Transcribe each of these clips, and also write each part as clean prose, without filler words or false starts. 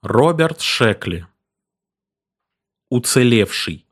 Роберт Шекли. Уцелевший.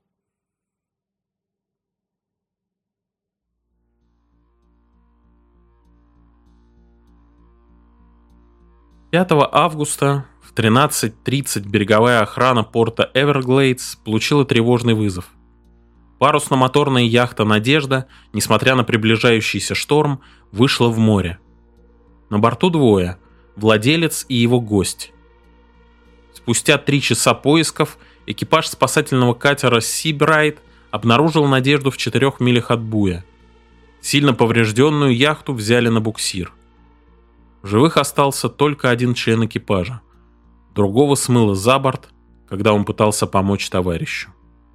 Августа в 13:30 береговая охрана порта Эверглейдс получила тревожный вызов. Парусно-моторная яхта «Надежда», несмотря на приближающийся шторм, вышла в море. На борту двое – владелец и его гость. Спустя 3 часа поисков экипаж спасательного катера «Сибрайт» обнаружил «Надежду» в 4 милях от буя. Сильно поврежденную яхту взяли на буксир. В живых остался только один член экипажа. Другого смыло за борт, когда он пытался помочь товарищу.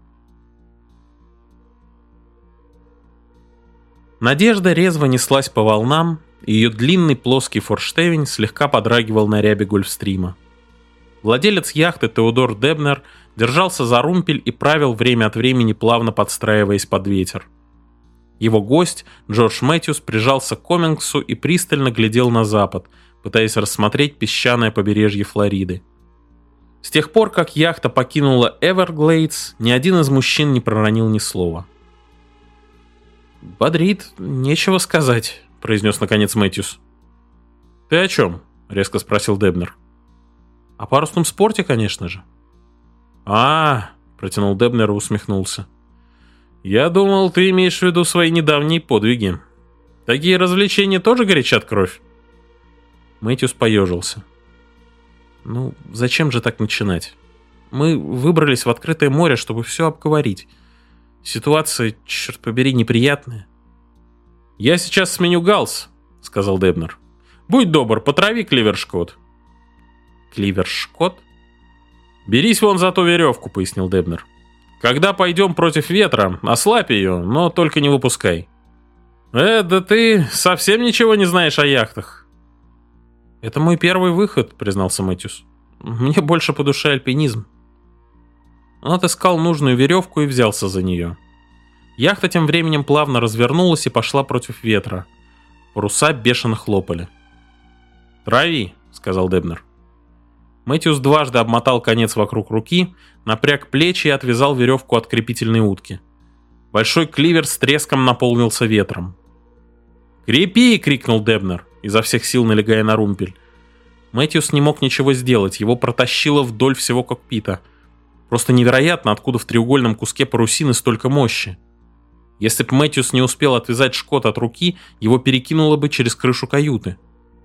«Надежда» резво неслась по волнам, и ее длинный плоский форштевень слегка подрагивал на рябе Гольфстрима. Владелец яхты Теодор Дебнер держался за румпель и правил время от времени, плавно подстраиваясь под ветер. Его гость, Джордж Мэтьюс, прижался к комингсу и пристально глядел на запад, пытаясь рассмотреть песчаное побережье Флориды. С тех пор, как яхта покинула Эверглейдс, ни один из мужчин не проронил ни слова. «Бодрит, нечего сказать», — произнес наконец Мэтьюс. «Ты о чем?» — резко спросил Дебнер. «О парусном спорте, конечно же». Протянул Дебнер и усмехнулся. «Я думал, ты имеешь в виду свои недавние подвиги. Такие развлечения тоже горячат кровь?» Мэтьюс поежился. «Ну, зачем же так начинать? Мы выбрались в открытое море, чтобы все обговорить. Ситуация, черт побери, неприятная». «Я сейчас сменю галс», — сказал Дебнер. «Будь добр, потрави кливершкот». «Кливершкот?» «Берись вон за ту веревку», — пояснил Дебнер. «Когда пойдем против ветра, ослабь ее, но только не выпускай». Да ты совсем ничего не знаешь о яхтах». «Это мой первый выход», — признался Мэтьюс. «Мне больше по душе альпинизм». Он отыскал нужную веревку и взялся за нее. Яхта тем временем плавно развернулась и пошла против ветра. Паруса бешено хлопали. «Трави», — сказал Дебнер. Мэтьюс дважды обмотал конец вокруг руки, напряг плечи и отвязал веревку от крепительной утки. Большой кливер с треском наполнился ветром. «Крепи!» — крикнул Дебнер, изо всех сил налегая на румпель. Мэтьюс не мог ничего сделать, его протащило вдоль всего кокпита. Просто невероятно, откуда в треугольном куске парусины столько мощи. Если бы Мэтьюс не успел отвязать шкот от руки, его перекинуло бы через крышу каюты.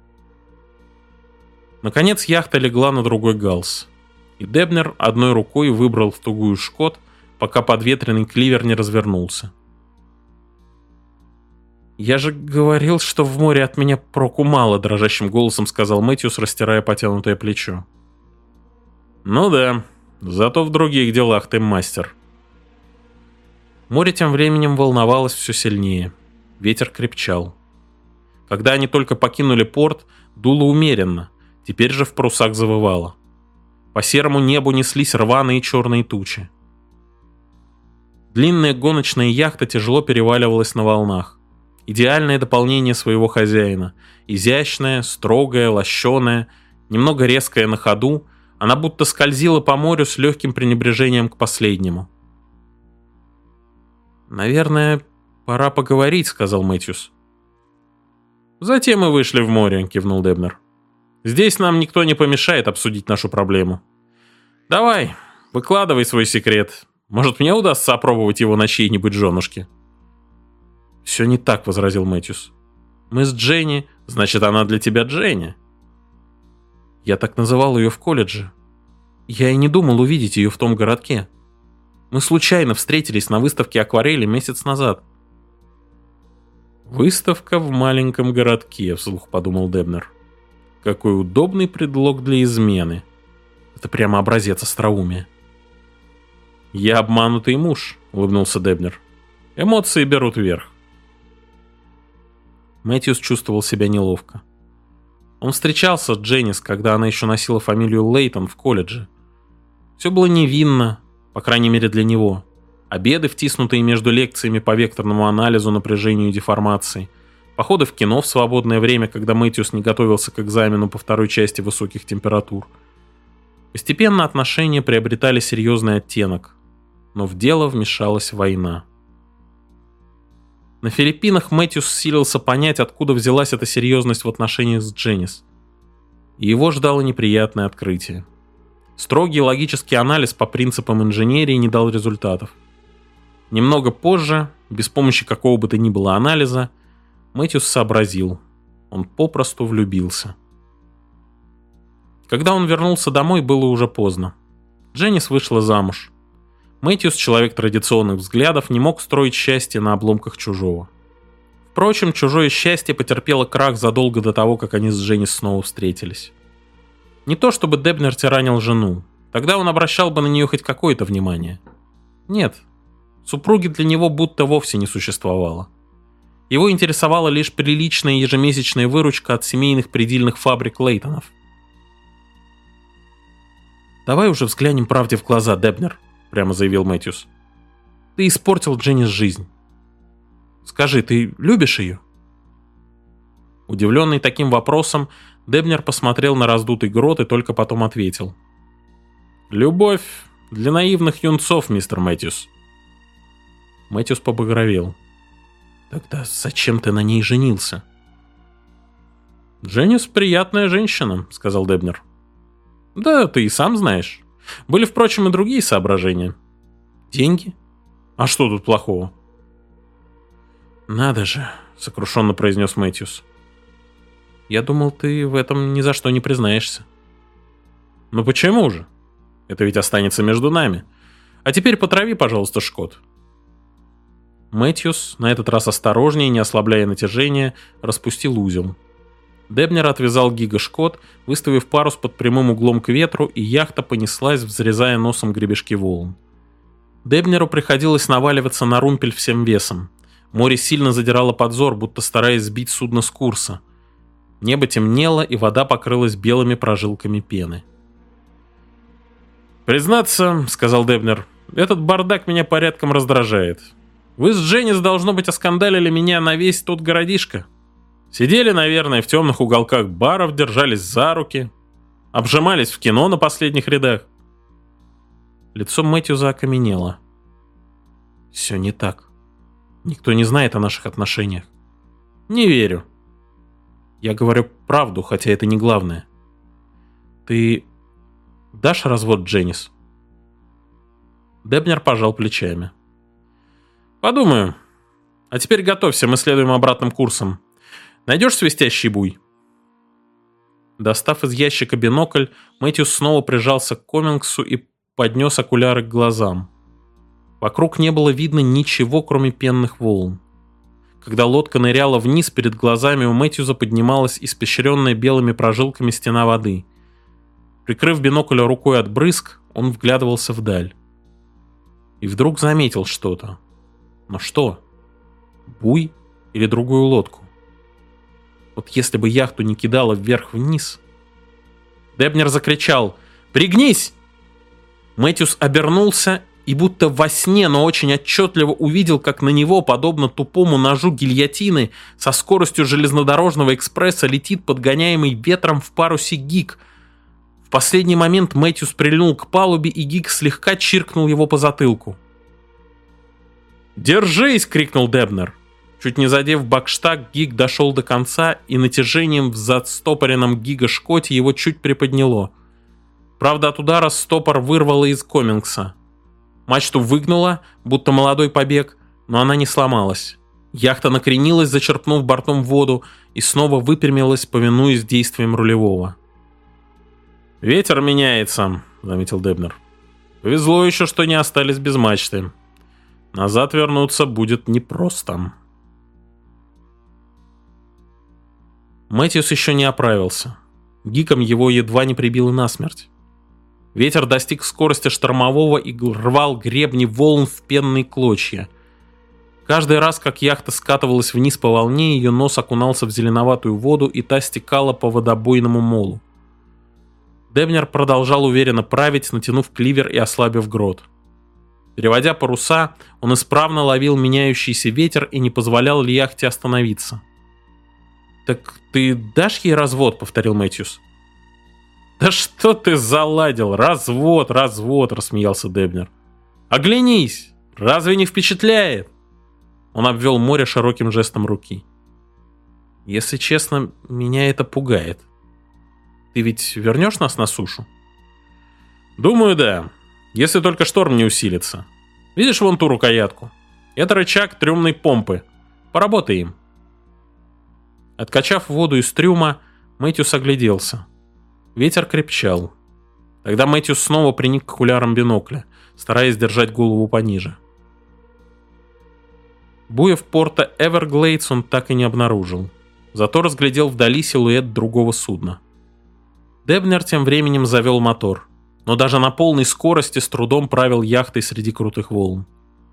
Наконец яхта легла на другой галс, и Дебнер одной рукой выбрал в тугую шкот, пока подветренный кливер не развернулся. «Я же говорил, что в море от меня проку мало», — дрожащим голосом сказал Мэтьюс, растирая потянутое плечо. «Ну да, зато в других делах ты мастер». Море тем временем волновалось все сильнее. Ветер крепчал. Когда они только покинули порт, дуло умеренно, теперь же в парусах завывало. По серому небу неслись рваные черные тучи. Длинная гоночная яхта тяжело переваливалась на волнах. Идеальное дополнение своего хозяина. Изящная, строгая, лощеная, немного резкая на ходу, она будто скользила по морю с легким пренебрежением к последнему. «Наверное, пора поговорить», — сказал Мэтьюс. «Затем мы вышли в море», — кивнул Дебнер. «Здесь нам никто не помешает обсудить нашу проблему. Давай, выкладывай свой секрет. Может, мне удастся опробовать его на чьей-нибудь женушке?» «Все не так», — возразил Мэтьюс. «Мы с Дженни, значит, она для тебя Дженни». «Я так называл ее в колледже. Я и не думал увидеть ее в том городке. Мы случайно встретились на выставке акварели месяц назад». «Выставка в маленьком городке», — вслух подумал Дебнер. «Какой удобный предлог для измены. Это прямо образец остроумия». «Я обманутый муж», — улыбнулся Дебнер. «Эмоции берут верх». Мэтьюс чувствовал себя неловко. Он встречался с Дженнис, когда она еще носила фамилию Лейтон в колледже. Все было невинно, по крайней мере для него. Обеды, втиснутые между лекциями по векторному анализу, напряжению и деформации. Походы в кино в свободное время, когда Мэтьюс не готовился к экзамену по второй части высоких температур. Постепенно отношения приобретали серьезный оттенок, но в дело вмешалась война. На Филиппинах Мэтьюс силился понять, откуда взялась эта серьезность в отношениях с Дженнис. И его ждало неприятное открытие. Строгий логический анализ по принципам инженерии не дал результатов. Немного позже, без помощи какого бы то ни было анализа, Мэтьюс сообразил. Он попросту влюбился. Когда он вернулся домой, было уже поздно. Дженнис вышла замуж. Мэтьюс, человек традиционных взглядов, не мог строить счастье на обломках чужого. Впрочем, чужое счастье потерпело крах задолго до того, как они с Дженнис снова встретились. Не то чтобы Дебнер тиранил жену, тогда он обращал бы на нее хоть какое-то внимание. Нет, супруги для него будто вовсе не существовало. Его интересовала лишь приличная ежемесячная выручка от семейных предельных фабрик Лейтонов. «Давай уже взглянем правде в глаза, Дебнер», — прямо заявил Мэтьюс. «Ты испортил Дженнис жизнь. Скажи, ты любишь ее?» Удивленный таким вопросом, Дебнер посмотрел на раздутый грот и только потом ответил. «Любовь для наивных юнцов, мистер Мэтьюс». Мэтьюс побагровел. «Тогда зачем ты на ней женился?» «Дженнис приятная женщина», — сказал Дебнер. «Да, ты и сам знаешь. Были, впрочем, и другие соображения. Деньги? А что тут плохого?» «Надо же», — сокрушенно произнес Мэтьюс. «Я думал, ты в этом ни за что не признаешься». «Ну почему же? Это ведь останется между нами. А теперь потрави, пожалуйста, Шкот». Мэтьюс, на этот раз осторожнее, не ослабляя натяжения, распустил узел. Дебнер отвязал Гига Шкот, выставив парус под прямым углом к ветру, и яхта понеслась, взрезая носом гребешки волн. Дебнеру приходилось наваливаться на румпель всем весом. Море сильно задирало подзор, будто стараясь сбить судно с курса. Небо темнело, и вода покрылась белыми прожилками пены. «Признаться, — сказал Дебнер, — этот бардак меня порядком раздражает. Вы с Дженнис, должно быть, оскандалили меня на весь тот городишко. Сидели, наверное, в темных уголках баров, держались за руки, обжимались в кино на последних рядах». Лицо Мэтьюза окаменело. «Все не так. Никто не знает о наших отношениях». «Не верю». «Я говорю правду, хотя это не главное. Ты дашь развод Дженнис?» Дебнер пожал плечами. «Подумаю. А теперь готовься, мы следуем обратным курсом. Найдешь свистящий буй?» Достав из ящика бинокль, Мэтьюс снова прижался к Комингсу и поднес окуляры к глазам. Вокруг не было видно ничего, кроме пенных волн. Когда лодка ныряла вниз, перед глазами у Мэтьюза поднималась испещренная белыми прожилками стена воды. Прикрыв бинокль рукой от брызг, он вглядывался вдаль. И вдруг заметил что-то. Но что? Буй или другую лодку? Вот если бы яхту не кидало вверх-вниз... Дебнер закричал: «Пригнись!» Мэтьюс обернулся и будто во сне, но очень отчетливо увидел, как на него, подобно тупому ножу гильотины, со скоростью железнодорожного экспресса летит подгоняемый ветром в парусе гиг. В последний момент Мэтьюс прильнул к палубе, и гиг слегка чиркнул его по затылку. «Держись!» — крикнул Дебнер. Чуть не задев бакштаг, гиг дошел до конца, и натяжением в застопоренном гига-шкоте его чуть приподняло. Правда, от удара стопор вырвало из Комингса. Мачту выгнуло, будто молодой побег, но она не сломалась. Яхта накренилась, зачерпнув бортом воду, и снова выпрямилась, повинуясь действиям рулевого. «Ветер меняется», — заметил Дебнер. «Повезло еще, что не остались без мачты. Назад вернуться будет непросто». Мэтьюс еще не оправился. Гиком его едва не прибило насмерть. Ветер достиг скорости штормового и рвал гребни волн в пенные клочья. Каждый раз, как яхта скатывалась вниз по волне, ее нос окунался в зеленоватую воду, и та стекала по водобойному молу. Дебнер продолжал уверенно править, натянув кливер и ослабив грот. Переводя паруса, он исправно ловил меняющийся ветер и не позволял яхте остановиться. «Так ты дашь ей развод?» — повторил Мэтьюс. «Да что ты заладил? Развод, развод!» — рассмеялся Дебнер. «Оглянись! Разве не впечатляет?» Он обвел море широким жестом руки. «Если честно, меня это пугает. Ты ведь вернешь нас на сушу?» «Думаю, да. Если только шторм не усилится. Видишь вон ту рукоятку? Это рычаг трюмной помпы. Поработай им». Откачав воду из трюма, Мэтьюс огляделся. Ветер крепчал. Тогда Мэтьюс снова приник к окулярам бинокля, стараясь держать голову пониже. Буев порта Эверглейдс он так и не обнаружил. Зато разглядел вдали силуэт другого судна. Дебнер тем временем завел мотор, но даже на полной скорости с трудом правил яхтой среди крутых волн.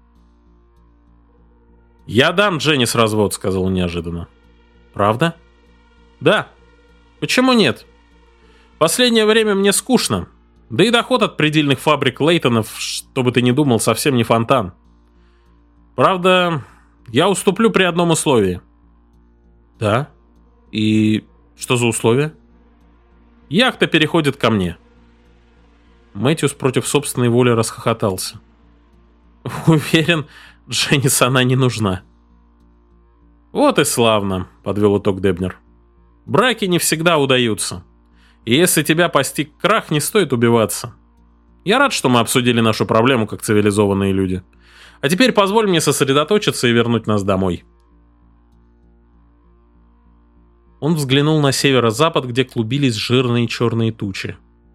«Я дам Дженнис развод», — сказал он неожиданно. «Правда?» «Да. Почему нет? Последнее время мне скучно. Да и доход от предельных фабрик Лейтонов, что бы ты ни думал, совсем не фонтан. Правда, я уступлю при одном условии». «Да? И что за условие?» «Яхта переходит ко мне». Мэтьюс против собственной воли расхохотался. «Уверен, Дженнис она не нужна». «Вот и славно», — подвел итог Дебнер. «Браки не всегда удаются. И если тебя постиг крах, не стоит убиваться. Я рад, что мы обсудили нашу проблему как цивилизованные люди. А теперь позволь мне сосредоточиться и вернуть нас домой». Он взглянул на северо-запад, где клубились жирные черные тучи.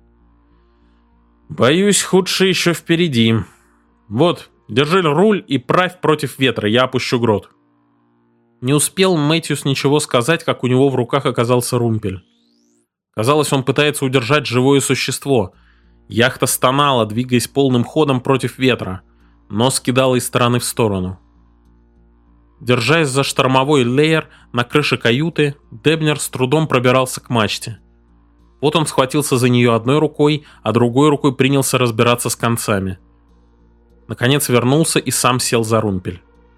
«Боюсь, худшее еще впереди. Вот, держи руль и правь против ветра, я опущу грот». Не успел Мэтьюс ничего сказать, как у него в руках оказался румпель. Казалось, он пытается удержать живое существо. Яхта стонала, двигаясь полным ходом против ветра, но скидала из стороны в сторону. Держась за штормовой леер на крыше каюты, Дебнер с трудом пробирался к мачте. Вот он схватился за нее одной рукой, а другой рукой принялся разбираться с концами. Наконец вернулся и сам сел за румпель.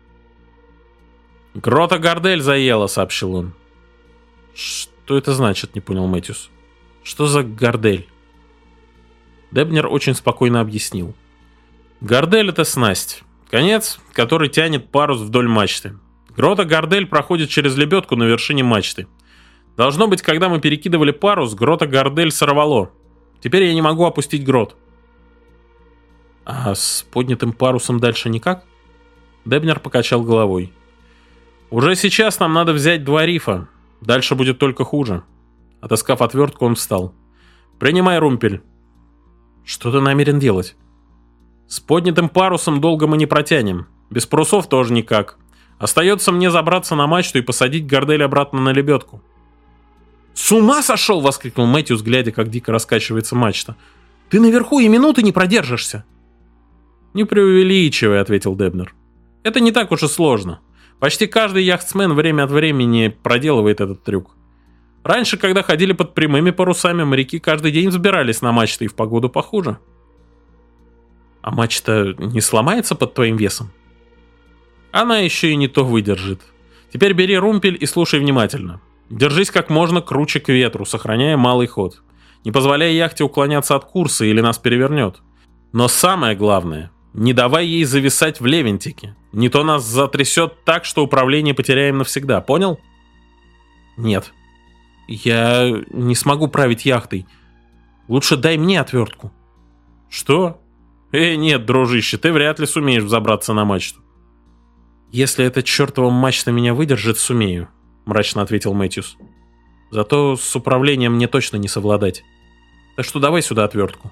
«Грота Гардель заела», — сообщил он. «Что это значит?» — не понял Мэтьюс. «Что за Гардель?» Дебнер очень спокойно объяснил. «Гардель — это снасть. Конец, который тянет парус вдоль мачты. Грота Гардель проходит через лебедку на вершине мачты. Должно быть, когда мы перекидывали парус, грота Гардель сорвало. Теперь я не могу опустить грот». «А с поднятым парусом дальше никак?» Дебнер покачал головой. «Уже сейчас нам надо взять 2 рифа. Дальше будет только хуже». Отыскав отвертку, он встал. «Принимай румпель». «Что ты намерен делать?» «С поднятым парусом долго мы не протянем. Без парусов тоже никак. Остается мне забраться на мачту и посадить Гардель обратно на лебедку». «С ума сошел!» — воскликнул Мэтьюс, глядя, как дико раскачивается мачта. «Ты наверху и минуты не продержишься». «Не преувеличивай», — ответил Дебнер. «Это не так уж и сложно. Почти каждый яхтсмен время от времени проделывает этот трюк. Раньше, когда ходили под прямыми парусами, моряки каждый день взбирались на мачты и в погоду похуже». «А мачта не сломается под твоим весом?» «Она еще и не то выдержит. Теперь бери румпель и слушай внимательно. Держись как можно круче к ветру, сохраняя малый ход. Не позволяй яхте уклоняться от курса, или нас перевернет. Но самое главное, не давай ей зависать в левентике. Не то нас затрясет так, что управление потеряем навсегда. Понял?» «Нет. Я не смогу править яхтой. Лучше дай мне отвертку». «Что? Нет, дружище, ты вряд ли сумеешь взобраться на мачту». «Если эта чертова мачта меня выдержит, сумею», — мрачно ответил Мэтьюс. «Зато с управлением мне точно не совладать. Так что давай сюда отвертку».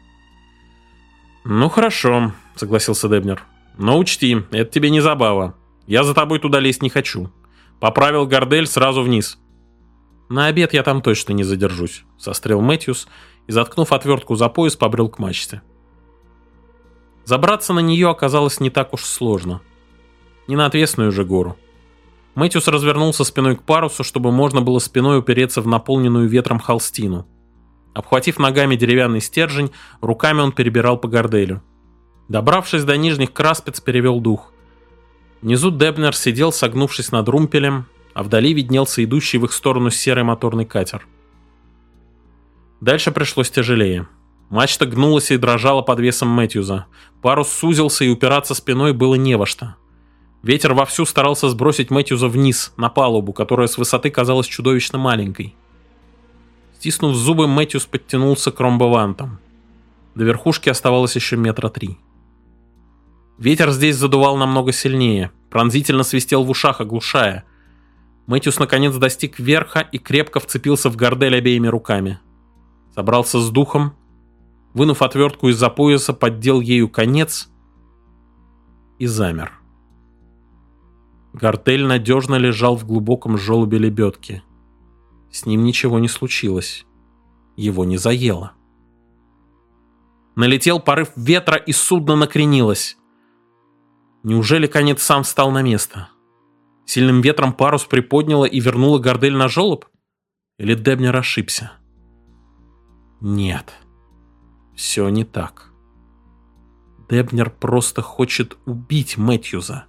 «Ну хорошо», — согласился Дебнер. «Но учти, это тебе не забава. Я за тобой туда лезть не хочу. Поправил Гардель сразу вниз». «На обед я там точно не задержусь», — сострел Мэтьюс и, заткнув отвертку за пояс, побрел к мачте. Забраться на нее оказалось не так уж сложно. Не на отвесную же гору. Мэтьюс развернулся спиной к парусу, чтобы можно было спиной упереться в наполненную ветром холстину. Обхватив ногами деревянный стержень, руками он перебирал по Гарделю. Добравшись до нижних краспец, перевел дух. Внизу Дебнер сидел, согнувшись над румпелем, а вдали виднелся идущий в их сторону серый моторный катер. Дальше пришлось тяжелее. Мачта гнулась и дрожала под весом Мэтьюза. Парус сузился, и упираться спиной было не во что. Ветер вовсю старался сбросить Мэтьюза вниз, на палубу, которая с высоты казалась чудовищно маленькой. Стиснув зубы, Мэтьюз подтянулся к ромбовантам. До верхушки оставалось еще 3 метра. Ветер здесь задувал намного сильнее, пронзительно свистел в ушах, оглушая. Мэтьюз наконец достиг верха и крепко вцепился в гордель обеими руками. Собрался с духом, вынув отвертку из-за пояса, поддел ею конец и замер. Гордель надежно лежал в глубоком желобе лебедки. С ним ничего не случилось. Его не заело. Налетел порыв ветра, и судно накренилось. Неужели конец сам встал на место? Сильным ветром парус приподняло и вернуло гордель на желоб? Или Дебнер ошибся? Нет. Все не так. Дебнер просто хочет убить Мэтьюза.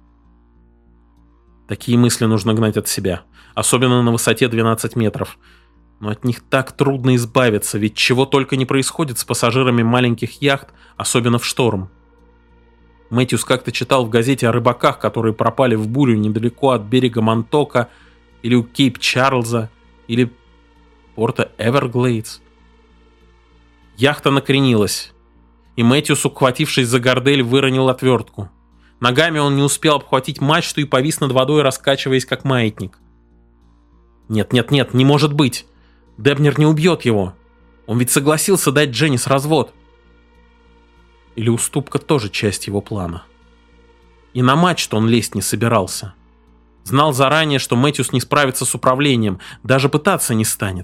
Такие мысли нужно гнать от себя, особенно на высоте 12 метров. Но от них так трудно избавиться, ведь чего только не происходит с пассажирами маленьких яхт, особенно в шторм. Мэтьюз как-то читал в газете о рыбаках, которые пропали в бурю недалеко от берега Монтока, или у Кейп-Чарльза, или порта Эверглейдс. Яхта накренилась, и Мэтьюз, ухватившись за гордель, выронил отвертку. Ногами он не успел обхватить мачту и повис над водой, раскачиваясь как маятник. Нет, не может быть. Дебнер не убьет его. Он ведь согласился дать Дженнис развод. Или уступка тоже часть его плана. И на мачту он лезть не собирался. Знал заранее, что Мэтьюз не справится с управлением, даже пытаться не станет.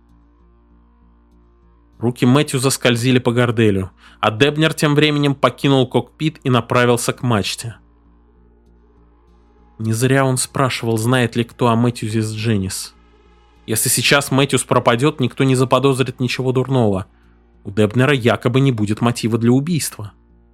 Руки Мэтьюза скользили по горделю, а Дебнер тем временем покинул кокпит и направился к мачте. Не зря он спрашивал, знает ли кто о Мэтьюзе с Дженнис. Если сейчас Мэтьюз пропадет, никто не заподозрит ничего дурного. У Дебнера якобы не будет мотива для убийства.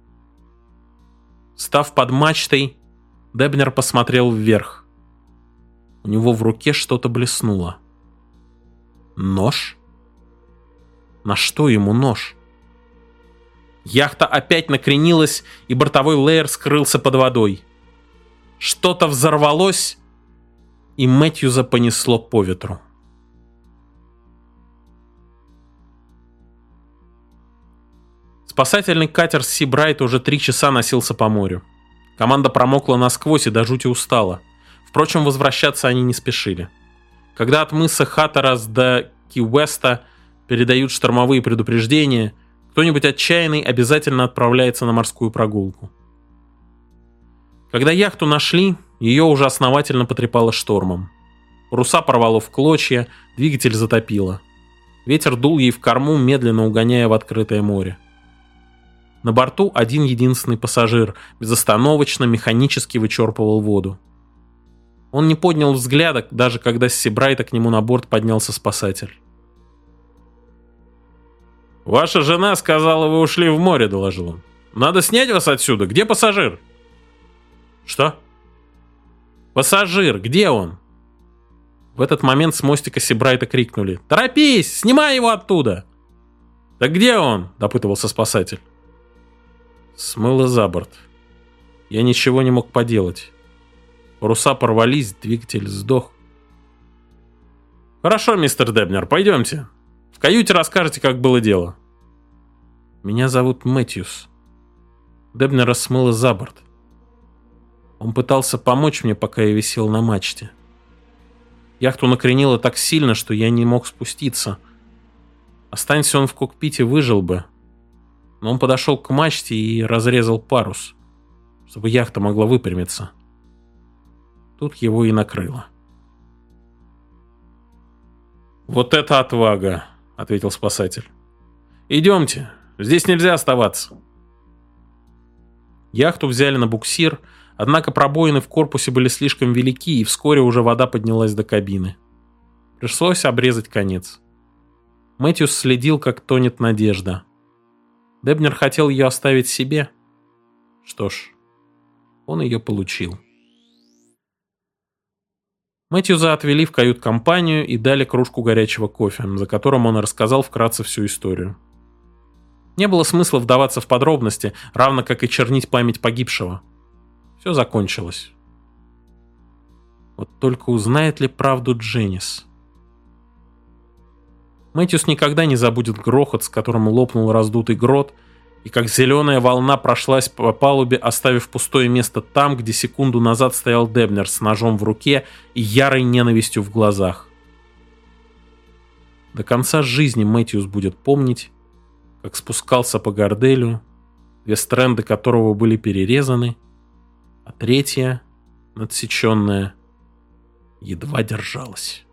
Став под мачтой, Дебнер посмотрел вверх. У него в руке что-то блеснуло. Нож? На что ему нож? Яхта опять накренилась, и бортовой леер скрылся под водой. Что-то взорвалось, и Мэтьюза понесло по ветру. Спасательный катер Sea Bright уже 3 часа носился по морю. Команда промокла насквозь и до жути устала. Впрочем, возвращаться они не спешили. Когда от мыса Хаттерас до Ки-Уэста передают штормовые предупреждения, кто-нибудь отчаянный обязательно отправляется на морскую прогулку. Когда яхту нашли, ее уже основательно потрепало штормом. Паруса порвало в клочья, двигатель затопило. Ветер дул ей в корму, медленно угоняя в открытое море. На борту один единственный пассажир безостановочно механически вычерпывал воду. Он не поднял взгляда, даже когда с Sea Bright к нему на борт поднялся спасатель. «Ваша жена сказала, вы ушли в море», — доложил он. «Надо снять вас отсюда. Где пассажир?» «Что?» «Пассажир, где он?» В этот момент с мостика Sea Bright крикнули: «Торопись! Снимай его оттуда!» «Так где он?» — допытывался спасатель. Смыло за борт. Я ничего не мог поделать. Паруса порвались, двигатель сдох. «Хорошо, мистер Дебнер, пойдемте. В каюте расскажете, как было дело». «Меня зовут Мэтьюз». Дебнера смыло за борт. Он пытался помочь мне, пока я висел на мачте. Яхту накренило так сильно, что я не мог спуститься. Останься он в кокпите, выжил бы. Но он подошел к мачте и разрезал парус, чтобы яхта могла выпрямиться. Тут его и накрыло. «Вот это отвага!» — ответил спасатель. «Идемте, здесь нельзя оставаться». Яхту взяли на буксир, однако пробоины в корпусе были слишком велики, и вскоре уже вода поднялась до кабины. Пришлось обрезать конец. Мэтьюз следил, как тонет Надежда. Дебнер хотел ее оставить себе. Что ж, он ее получил. Мэтьюза отвели в кают-компанию и дали кружку горячего кофе, за которым он рассказал вкратце всю историю. Не было смысла вдаваться в подробности, равно как и чернить память погибшего. Все закончилось. Вот только узнает ли правду Дженнис? Мэтьюс никогда не забудет грохот, с которым лопнул раздутый грот, и как зеленая волна прошлась по палубе, оставив пустое место там, где секунду назад стоял Дебнер с ножом в руке и ярой ненавистью в глазах. До конца жизни Мэтьюс будет помнить, как спускался по горделю, 2 стрэнды которого были перерезаны, а 3, надсеченная, едва держалась.